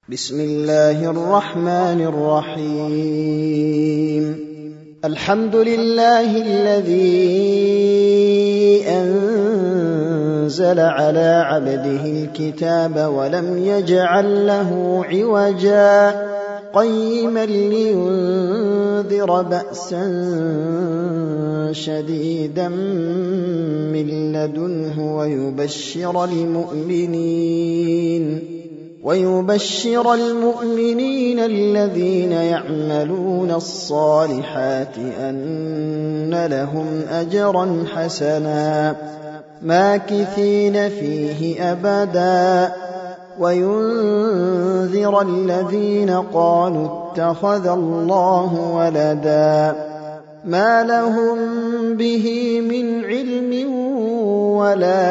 بسم الله الرحمن الرحيم الحمد لله الذي أنزل على عبده الكتاب ولم يجعل له عوجا قيما لينذر بأسا شديدا من لدنه ويبشر المؤمنين الذين يعملون الصالحات أن لهم أجرا حسنا ماكثين فيه أبدا وينذر الذين قالوا اتخذ الله ولدا ما لهم به من علم ولا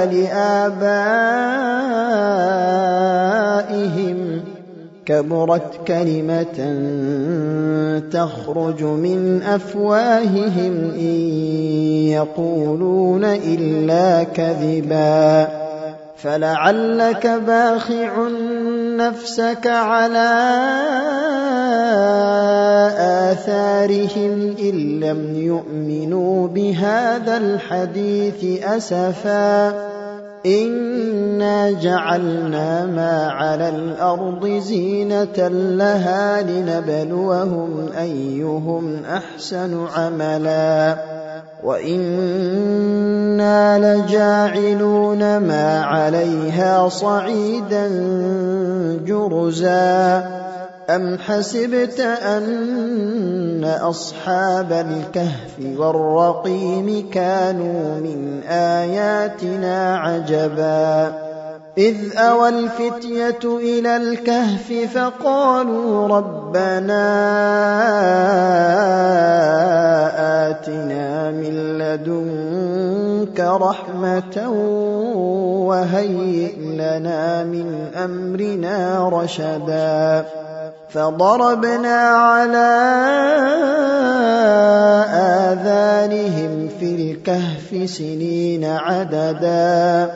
لآبائهم كبرت كلمة تخرج من أفواههم إن يقولون إلا كذبا فلعلك باخع نفسك على آثارهم إن لم يؤمنوا بهذا الحديث أسفا إنا جعلنا ما على الأرض زينة لها لنبلوهم أيهم أحسن عملا وإنا لجاعلون ما عليها صعيدا جرزا أم حسبت أن أصحاب الكهف والرقيم كانوا من آياتنا عجبا إذ أوى الفتية إلى الكهف فقالوا ربنا آتنا من لدنك رحمة وهيئ لنا من أمرنا رشدا فضربنا على آذانهم في الكهف سنين عددا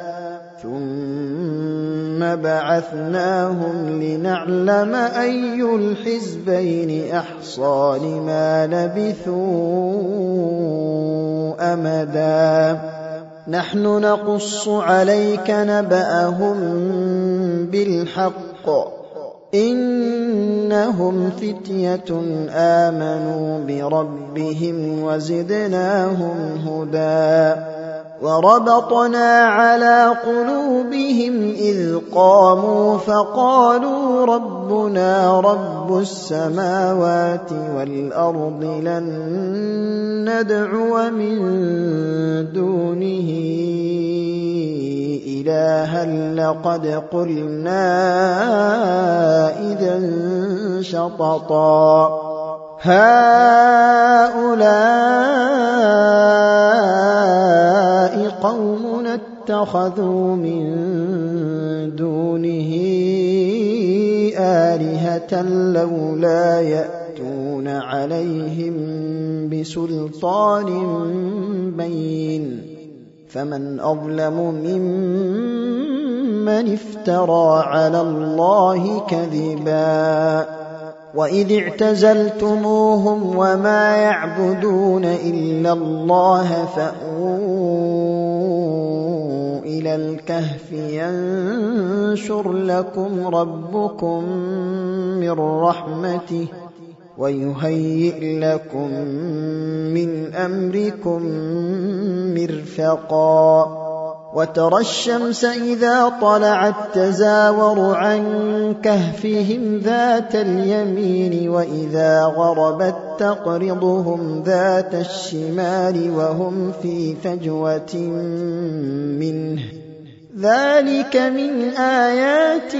ثم بعثناهم لنعلم أي الحزبين أحصى لما لبثوا أمدا نحن نقص عليك نبأهم بالحق إنهم فتية آمنوا بربهم وزدناهم هدى وربطنا على قلوبهم إذ قاموا فقالوا ربنا رب السماوات والأرض لن ندعو من دونه إلها لقد قلنا إذا شططا هؤلاء قومنا اتخذوا من دونه آلهة لولا يأتون عليهم بسلطان بين فمن أظلم ممن افترى على الله كذبا وإذ اعتزلتموهم وما يعبدون إلا الله فأووا إلى الكهف ينشر لكم ربكم من رحمته ويهيئ لكم من أمركم مرفقا وترى الشمس إذا طلعت تزاور عن كهفهم ذات اليمين وإذا غربت تقرضهم ذات الشمال وهم في فجوة منه ذلك من آيات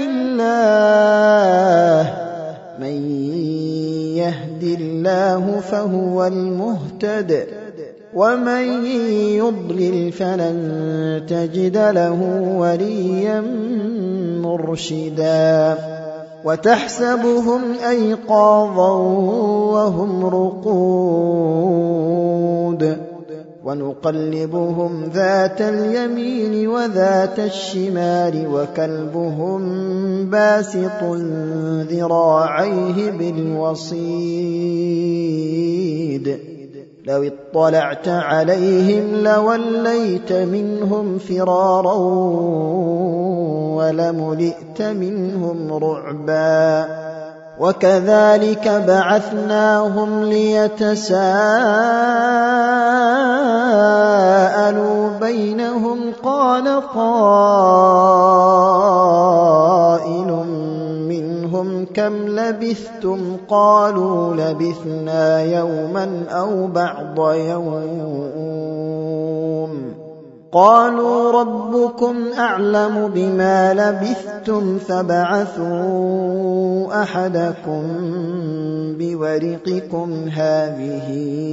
الله من يهد الله فهو المهتد ومن يضلل فلن تجد له وليا مرشدا وتحسبهم أيقاظا وهم رقود ونقلبهم ذات اليمين وذات الشمال وكلبهم باسط ذراعيه بالوصيد لو اطلعت عليهم لوليت منهم فرارا ولملئت منهم رعبا وكذلك بعثناهم ليتساءلوا بينهم قال قائل منهم كم لبثتم قالوا لبثنا يوما أو بعض يوم قالوا ربكم أعلم بما لبثتم فابعثوا أحدكم بورقكم هذه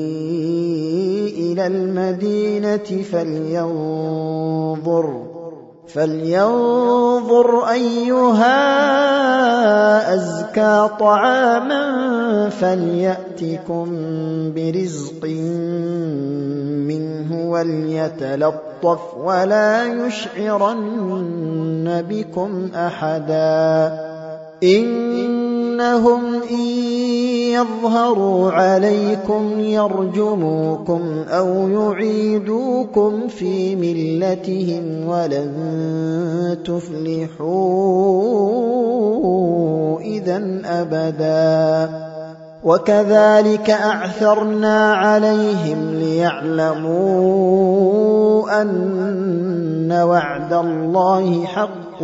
إلى المدينة فلينظر أيها أزكى طعاما فليأتكم برزق منه وليتلطف ولا يشعرن بكم أحدا إنهم إن يظهروا عليكم يرجموكم أو يعيدوكم في ملتهم ولن تفلحوا إذن أبدا وكذلك أعثرنا عليهم ليعلموا أن وعد الله حق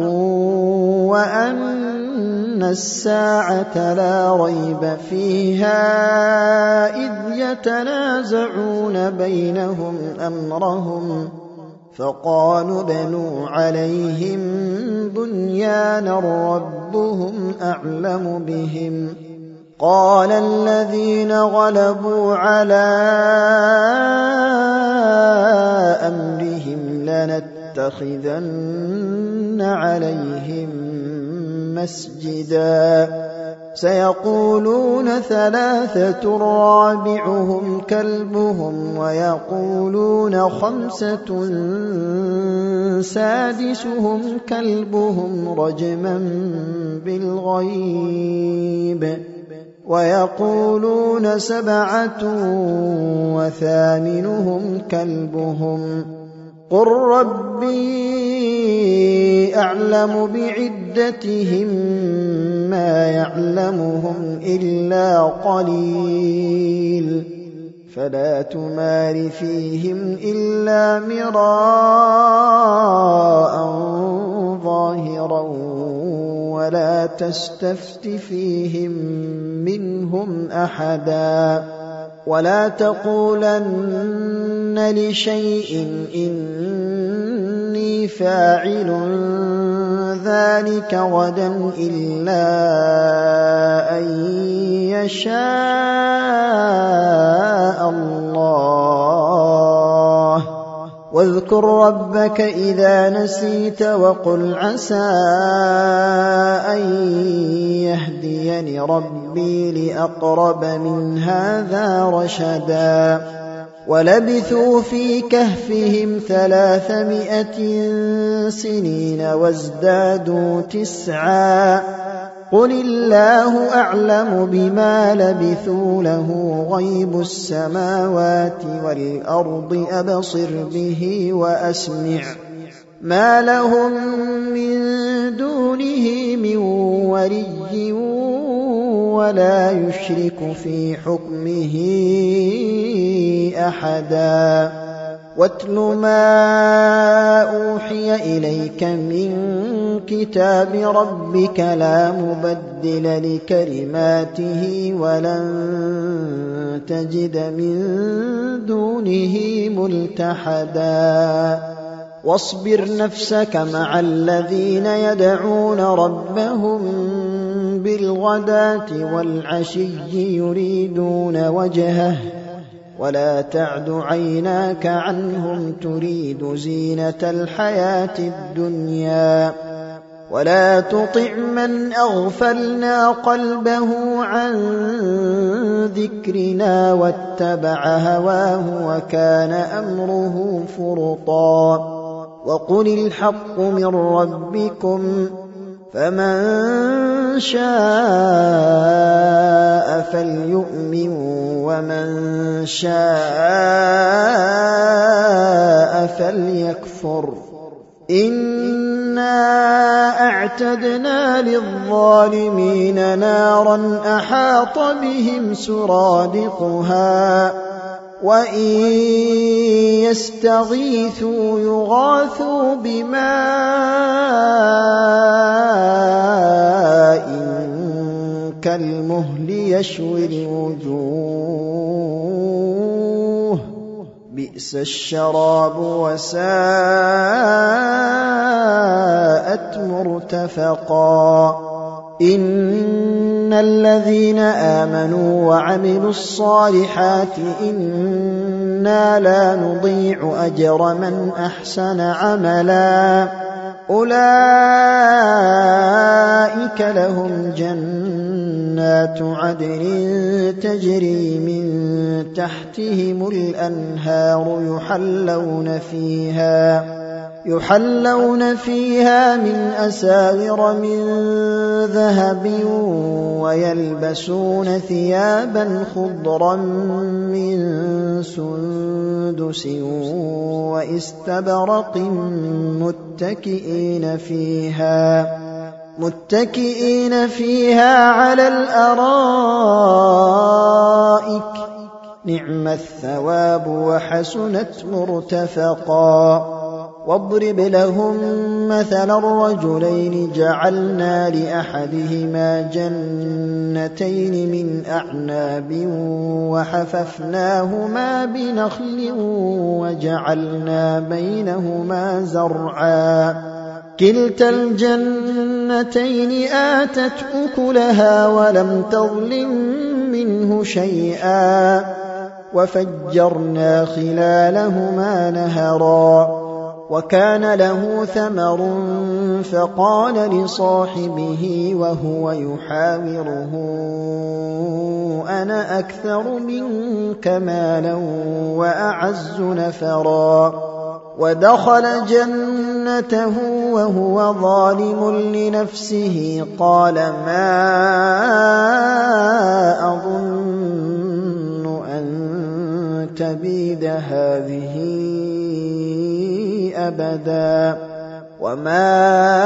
وأن الساعة لا ريب فيها إذ يتنازعون بينهم أمرهم فقالوا ابنوا عليهم بنيانا ربهم أعلم بهم قال الذين غلبوا على أمرهم لنتخذن عليهم مسجدا سيقولون ثلاثة رابعهم كلبهم ويقولون خمسة سادسهم كلبهم رجما بالغيب ويقولون سبعة وثامنهم كلبهم قل ربي أعلم بعدتهم ما يعلمهم إلا قليل فلا تمار فيهم إلا مراء ظاهرا ولا تستفت فيهم منهم أحدا ولا تقولن لشيء إني فاعل ذلك غدا إلا أن يشاء الله واذكر ربك إذا نسيت وقل عسى أن يهديني ربي لأقرب من هذا رشدا ولبثوا في كهفهم 300 سنين وازدادوا 9 قل الله أعلم بما لبثوا له غيب السماوات والأرض أبصر به وأسمع ما لهم من دونه من ولي ولا يشرك في حكمه أحدا واتل ما أوحي إليك من كتاب ربك لا مبدل لكلماته ولن تجد من دونه ملتحدا واصبر نفسك مع الذين يدعون ربهم بالغداة والعشي يريدون وجهه ولا تعد عيناك عنهم تريد زينة الحياة الدنيا ولا تطع من أغفلنا قلبه عن ذكرنا واتبع هواه وكان أمره فرطا وقل الحق من ربكم فمن شاء فليؤمن ومن شاء فليكفر إنا أعتدنا للظالمين نارا أحاط بهم سرادقها وإن يستغيثوا يغاثوا بماء كالمهل يشوي الوجوه بئس الشراب وساءت مرتفقا إن الذين آمنوا وعملوا الصالحات إنا لا نضيع أجر من أحسن عملا أولئك لهم جنات عدن تجري من تحتهم الأنهار يحلون فيها من أساور من ذهب ويلبسون ثيابا خضرا من سندس واستبرق متكئين فيها على الأرائك نعم الثواب وحسنت مرتفقا واضرب لهم مثلا الرجلين جعلنا لأحدهما جنتين من أعناب وحففناهما بنخل وجعلنا بينهما زرعا كلتا الجنتين آتت أكلها ولم تظلم منه شيئا وفجرنا خلالهما نهرا وكان له ثمر فقال لصاحبه وهو يحاوره أنا أكثر منك مالا وأعز نفرا ودخل جنته وهو ظالم لنفسه قال ما أظن أن تبيد هذه أبدا وما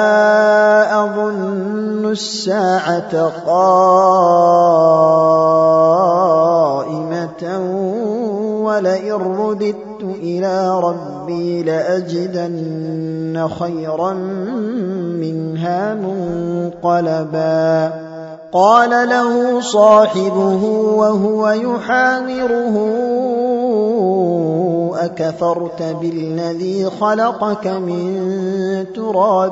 أظن الساعة قائمة ولئن رددت إلى ربي لأجدن خيرا منها منقلبا قال له صاحبه وهو يحاوره أكفرت بالذي خلقك من تراب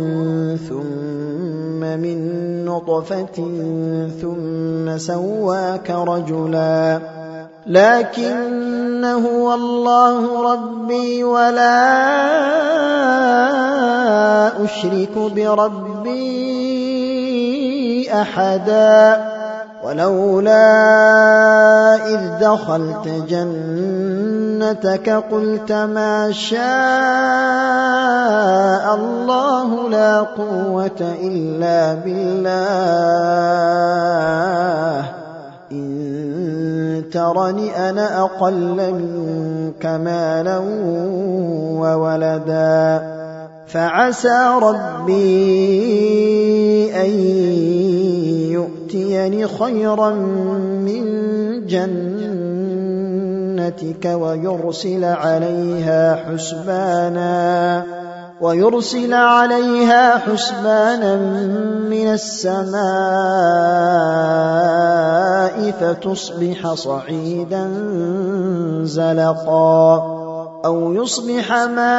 ثم من نطفة ثم سواك رجلا لكن هو الله ربي ولا أشرك بربي أحدا ولولا إذ دخلت جنتك قلت ما شاء الله لا قوة إلا بالله إن ترني أنا أقل منك مالا وولدا فعسى ربي أن يؤتيني خيرا من جنتك ويرسل عليها حسبانا من السماء فتصبح صعيدا زلقا أو يصبح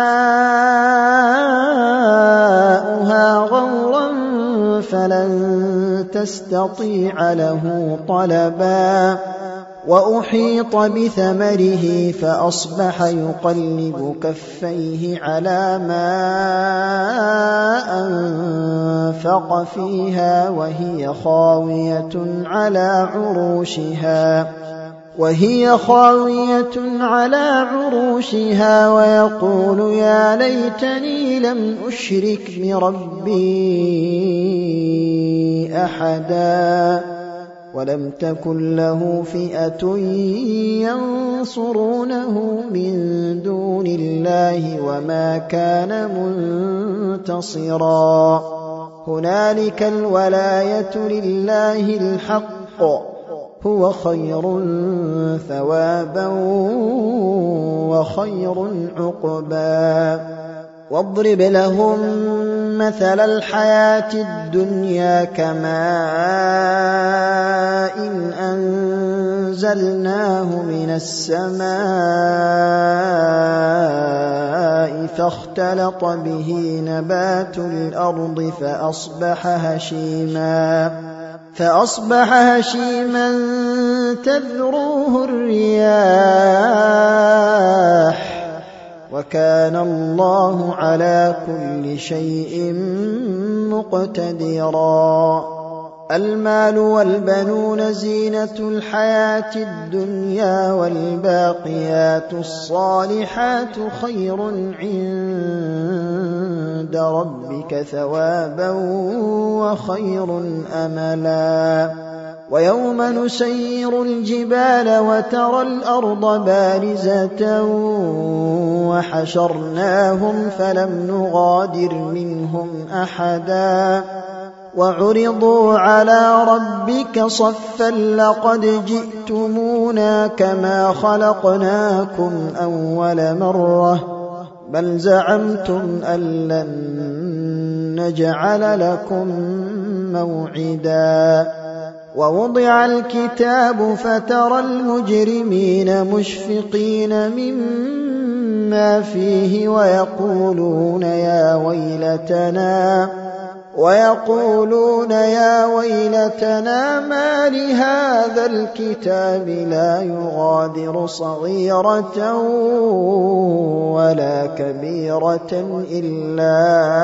ماؤها غورا فلن تستطيع له طلبا وأحيط بثمره فأصبح يقلب كفيه على ما أنفق فيها وهي خاوية على عروشها ويقول يا ليتني لم أشرك بربي أحدا ولم تكن له فئة ينصرونه من دون الله وما كان منتصرا هنالك الولاية لله الحق هو خير ثوابا وخير عقبا واضرب لهم مثل الحياة الدنيا كماء أنزلناه من السماء فاختلط به نبات الأرض فأصبح هشيما تذروه الرياح وكان الله على كل شيء مقتدرا المال والبنون زينة الحياة الدنيا والباقيات الصالحات خير عند ربك ثوابا وخير أملا ويوم نسير الجبال وترى الأرض بارزة وحشرناهم فلم نغادر منهم أحدا وعرضوا على ربك صفا لقد جئتمونا كما خلقناكم أول مرة بل زعمتم أن لن نجعل لكم موعدا ووضع الكتاب فترى المجرمين مشفقين مما فيه ويقولون يا ويلتنا ما لهذا الكتاب لا يغادر صغيرة ولا كبيرة إلا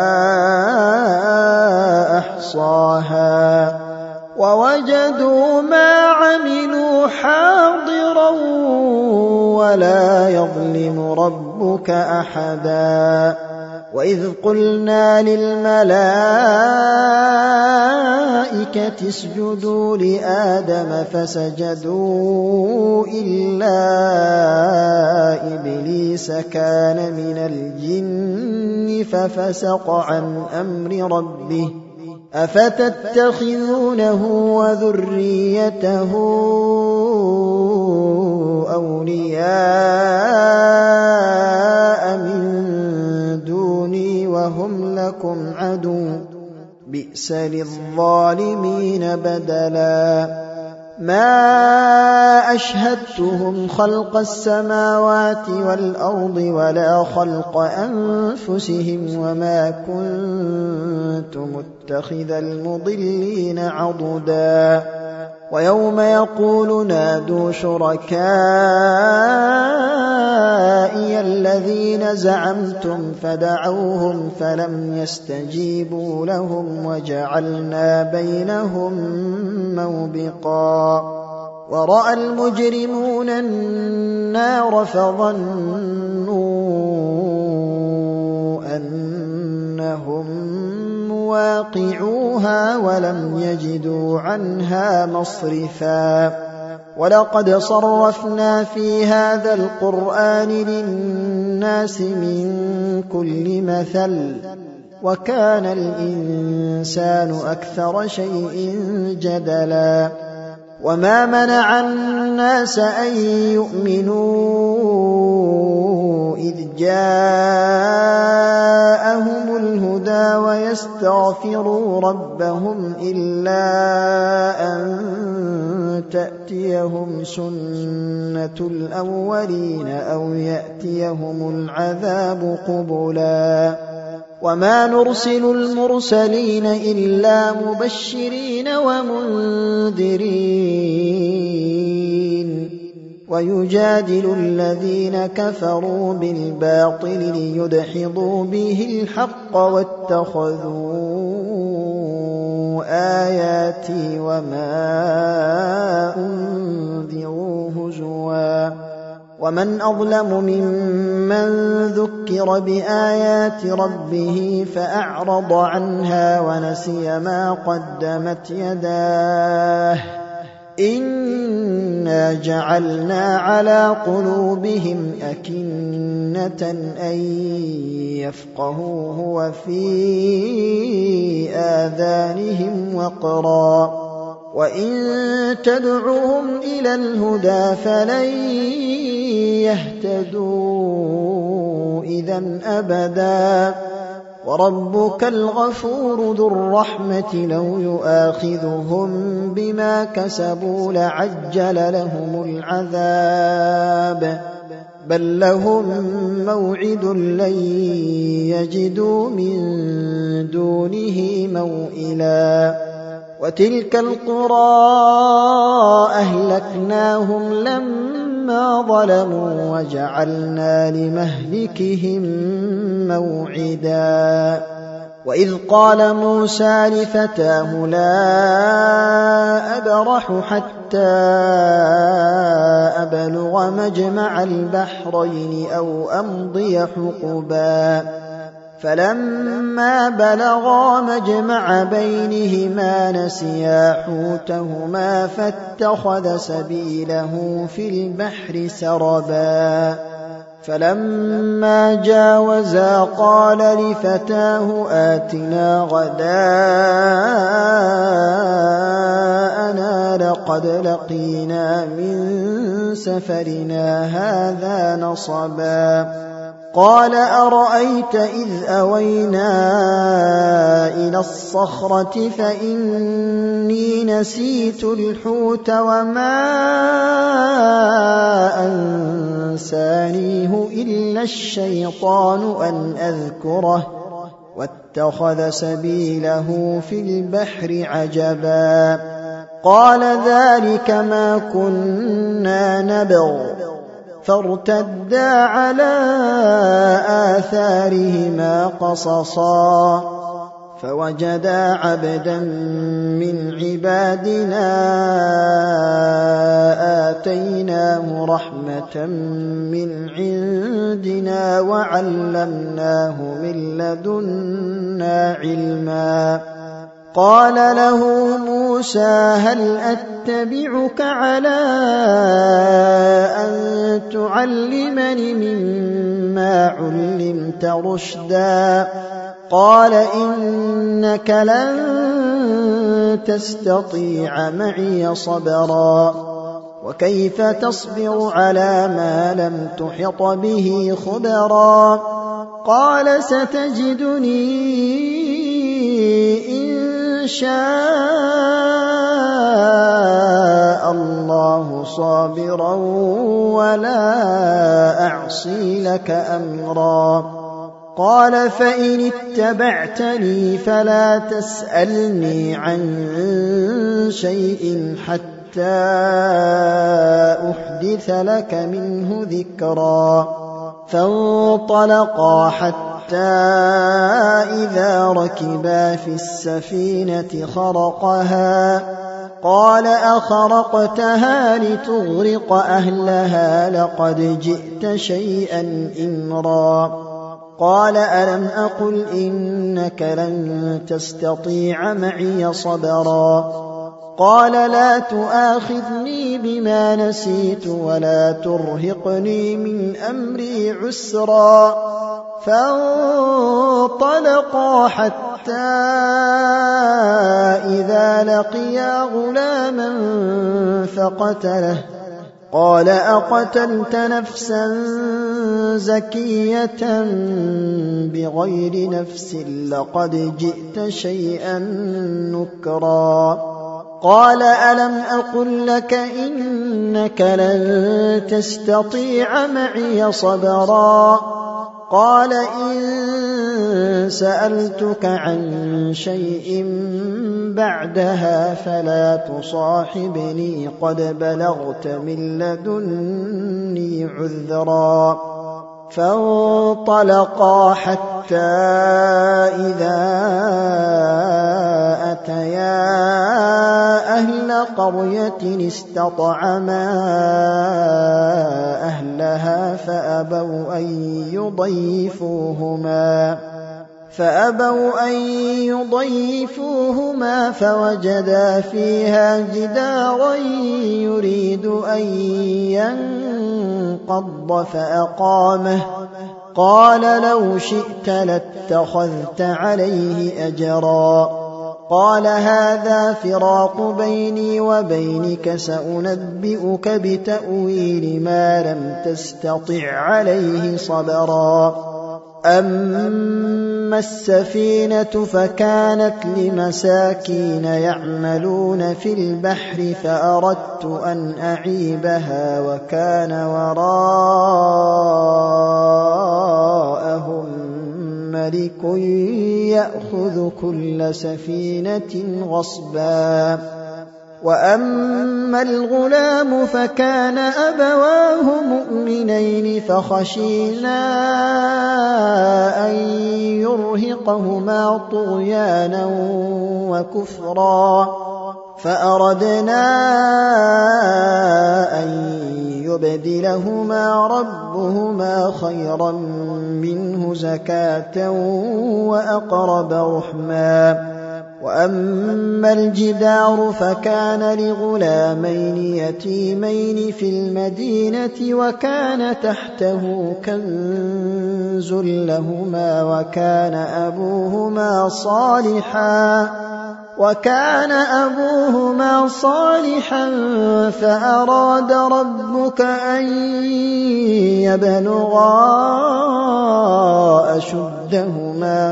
أحصاها ووجدوا ما عملوا حاضرا ولا يظلم ربك أحدا وإذ قلنا للملائكة اسجدوا لآدم فسجدوا إلا إبليس كان من الجن ففسق عن أمر ربه أفتتخذونه وذريته أولياء من دوني وهم لكم عدو بئس للظالمين بدلا ما أشهدتهم خلق السماوات والأرض ولا خلق أنفسهم وما كنت متخذ المضلين عضدا ويوم يقول نادوا شركائي الذين زعمتم فدعوهم فلم يستجيبوا لهم وجعلنا بينهم موبقا ورأى المجرمون النار فظنوا أنهم مواقعوها ولم يجدوا عنها مصرفا ولقد صرفنا في هذا القرآن للناس من كل مثل وكان الإنسان أكثر شيء جدلا وما منع الناس أن يؤمنوا إذ جاءهم الهدى ويستغفروا ربهم إلا أن تأتيهم سنة الأولين أو يأتيهم العذاب قبلا وما نرسل المرسلين إلا مبشرين ومنذرين ويجادل الذين كفروا بالباطل ليدحضوا به الحق واتخذوا آياتي وما أنذروا هزوا ومن أظلم ممن ذكر بآيات ربه فأعرض عنها ونسي ما قدمت يداه إنا جعلنا على قلوبهم أكنة أن يفقهوه وفي آذانهم وقرا وإن تدعوهم إلى الهدى فلن يهتدوا إذن أبدا وربك الغفور ذو الرحمة لو يؤاخذهم بما كسبوا لعجل لهم العذاب بل لهم موعد لن يجدوا من دونه موئلا وتلك القرى أهلكناهم لما ظلموا وجعلنا لمهلكهم موعدا وإذ قال موسى لفتاه لا أبرح حتى أبلغ مجمع البحرين أو أمضي حقبا فلما بلغا مجمع بينهما نسيا حوتهما فاتخذ سبيله في البحر سربا فلما جاوزا قال لفتاه آتنا غداءنا لقد لقينا من سفرنا هذا نصبا قال أرأيت إذ أوينا إلى الصخرة فإني نسيت الحوت وما أنسانيه إلا الشيطان أن أذكره واتخذ سبيله في البحر عجبا قال ذلك ما كنا نبغ فارتدا على آثارهما قصصا فوجدا عبدا من عبادنا آتيناه رحمة من عندنا وعلمناه من لدنا علما قال له موسى هل أتبعك على أن تعلمني مما علمت رشدا قال إنك لن تستطيع معي صبرا وكيف تصبر على ما لم تحط به خبرا قال ستجدني إن شاء الله صابرا ولا أعصي لك أمرا قال فإن اتبعتني فلا تسألني عن شيء حتى أحدث لك منه ذكرا فانطلقا حتى إذا ركبا في السفينة خرقها قال أخرقتها لتغرق أهلها لقد جئت شيئا إمرا قال ألم أقل إنك لن تستطيع معي صبرا قال لا تؤاخذني بما نسيت ولا ترهقني من أمري عسرا فانطلقا حتى إذا لقيا غلاما فقتله قال أقتلت نفسا زكية بغير نفس لقد جئت شيئا نكرا قال ألم أقل لك إنك لن تستطيع معي صبرا قال إن سألتك عن شيء بعدها فلا تصاحبني قد بلغت من لدني عذرا فانطلقا حتى إذا أتيا أهل قرية استطعما أهلها فأبوا أن يضيفوهما فوجدا فيها جدارا يريد أن ينقض فأقامه قال لو شئت لاتخذت عليه أجرا قال هذا فراق بيني وبينك سأنبئك بتأويل ما لم تستطع عليه صبرا أما السفينة فكانت لمساكين يعملون في البحر فأردت أن أعيبها وكان وراءهم ملك يأخذ كل سفينة غصبا وأما الغلام فكان أبواه مؤمنين فخشينا أن يرهقهما طغيانا وكفرا فأردنا أن يبدلهما ربهما خيرا منه زكاة وأقرب رحما وأما الجدار فكان لغلامين يتيمين في المدينة وكان تحته كنز لهما وكان أبوهما صالحا فأراد ربك أن يبلغا أشدهما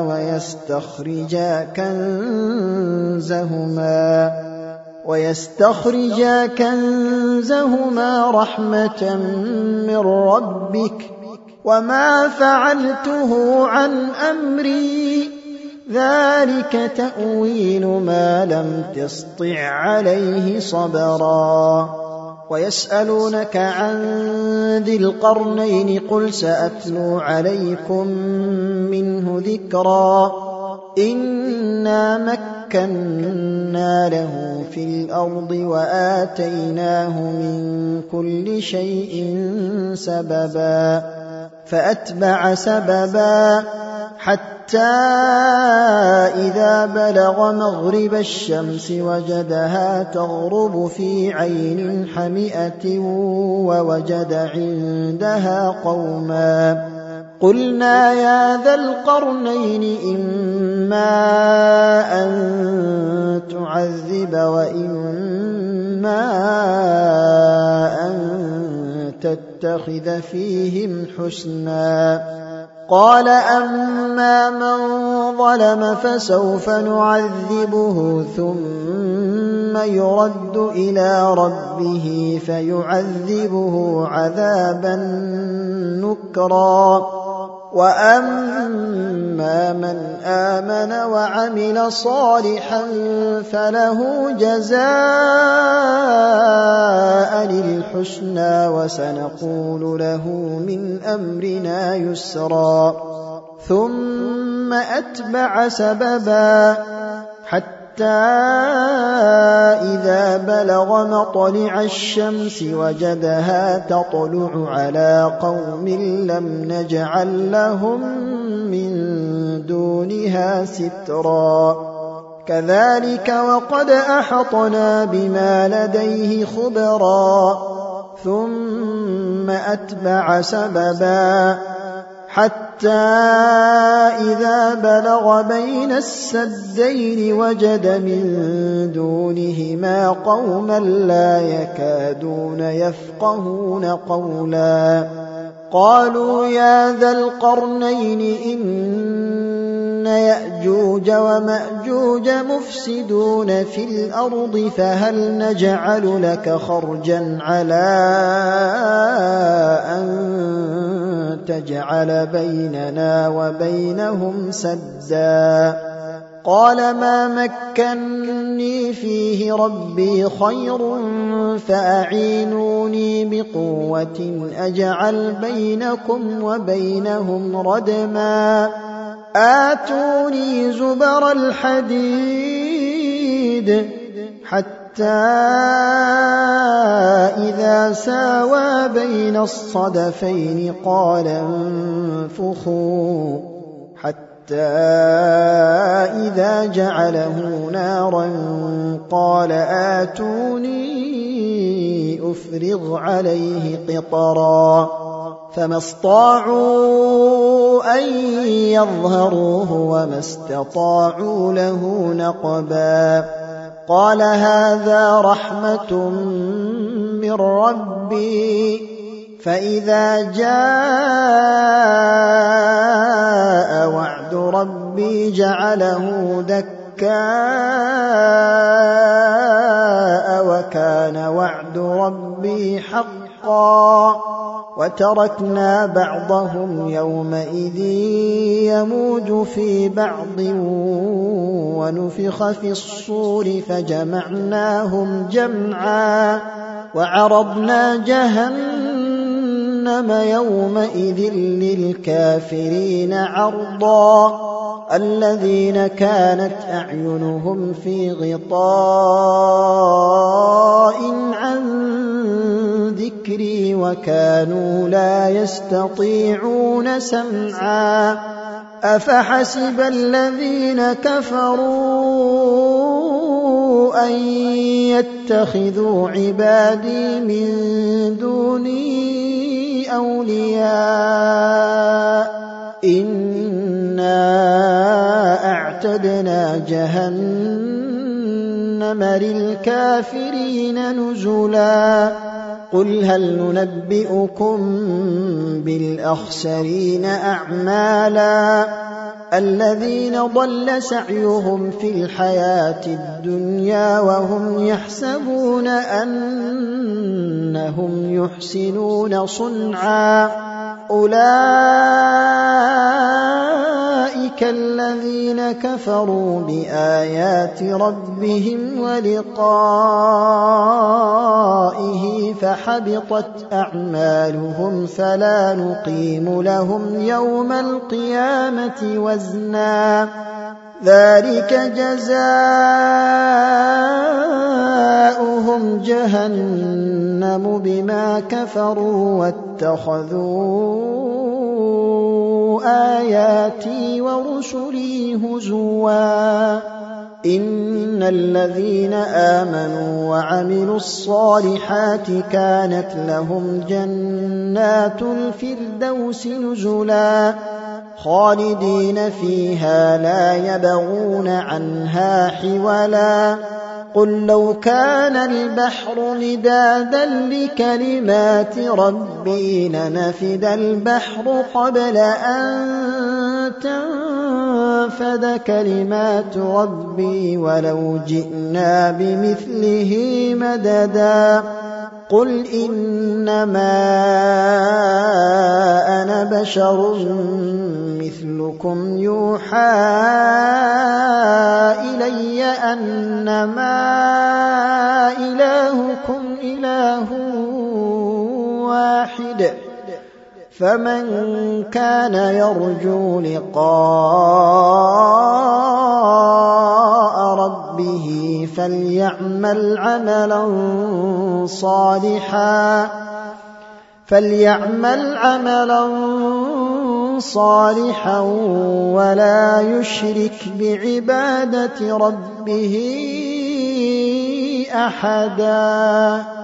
ويستخرجا كنزهما رحمة من ربك وما فعلته عن أمري ذلك تأويل ما لم تسطع عليه صبرا ويسألونك عن ذي القرنين قل سأتلو عليكم منه ذكرا إنا مكنا له في الأرض وآتيناه من كل شيء سببا فأتبع سببا حتى إذا بلغ مغرب الشمس وجدها تغرب في عين حمئة ووجد عندها قوما قلنا يا ذا القرنين إما أن تعذب وإما أن تتخذ فيهم حسنا قال أما من ظلم فسوف نعذبه ثم يرد إلى ربه فيعذبه عذابا نكرا وأما من آمن وعمل صالحا فله جزاء الحسنى وسنقول له من أمرنا يسرا ثم أتبع سببا حتى إذا بلغ مطلع الشمس وجدها تطلع على قوم لم نجعل لهم من دونها سترا كذلك وقد أحطنا بما لديه خبرا ثم أتبع سببا حتى إذا بلغ بين السدين وجد من دونهما قوما لا يكادون يفقهون قولا قالوا يا ذا القرنين إن يأجوج ومأجوج مفسدون في الأرض فهل نجعل لك خرجا على أن تجعل بيننا وبينهم سدا قال ما مكني فيه ربي خير فأعينوني بقوة أجعل بينكم وبينهم ردما آتوني زبر الحديد حتى إذا ساوى بين الصدفين قال انفخوا حتى إذا جعله نارا قال آتوني أفرغ عليه قطرا فما استطاعوا أن يظهروه وما استطاعوا له نقبا قال هذا رحمة من ربي فإذا جاء وعد ربي جعله دكاء وكان وعد ربي حقا وتركنا بعضهم يومئذ يموج في بعض ونفخ في الصور فجمعناهم جمعا وعرضنا جهنم يومئذ للكافرين عرضا الذين كانت أعينهم في غطاء عن ذكري وكانوا لا يستطيعون سمعا أفحسب الذين كفروا أن يتخذوا عبادي من دوني أولياء إنا أعتدنا جهنم للكافرين نزلا قل هل ننبئكم بالأخسرين أعمالا الذين ضل سعيهم في الحياة الدنيا وهم يحسبون أنهم يحسنون صنعا أولئك الذين كفروا بآيات ربهم ولقائه فحبطت أعمالهم فلا نقيم لهم يوم القيامة وزنا ذلك جزاؤهم جهنم بما كفروا واتخذوا آياتي ورسلي هزوا إن الذين آمنوا وعملوا الصالحات كانت لهم جنات الفردوس نزلا خالدين فيها لا يبغون عنها حولا قل لو كان البحر مدادا لكلمات ربي لنفد البحر قبل أن تنفد كلمات ربي ولو جئنا بمثله مددا قل إنما أنا بشر مثلكم يوحى إلي أنما إلهكم إله واحد فمن كان يرجو لقاء ربه فليعمل عملا صالحا ولا يشرك بعبادة ربه أحدا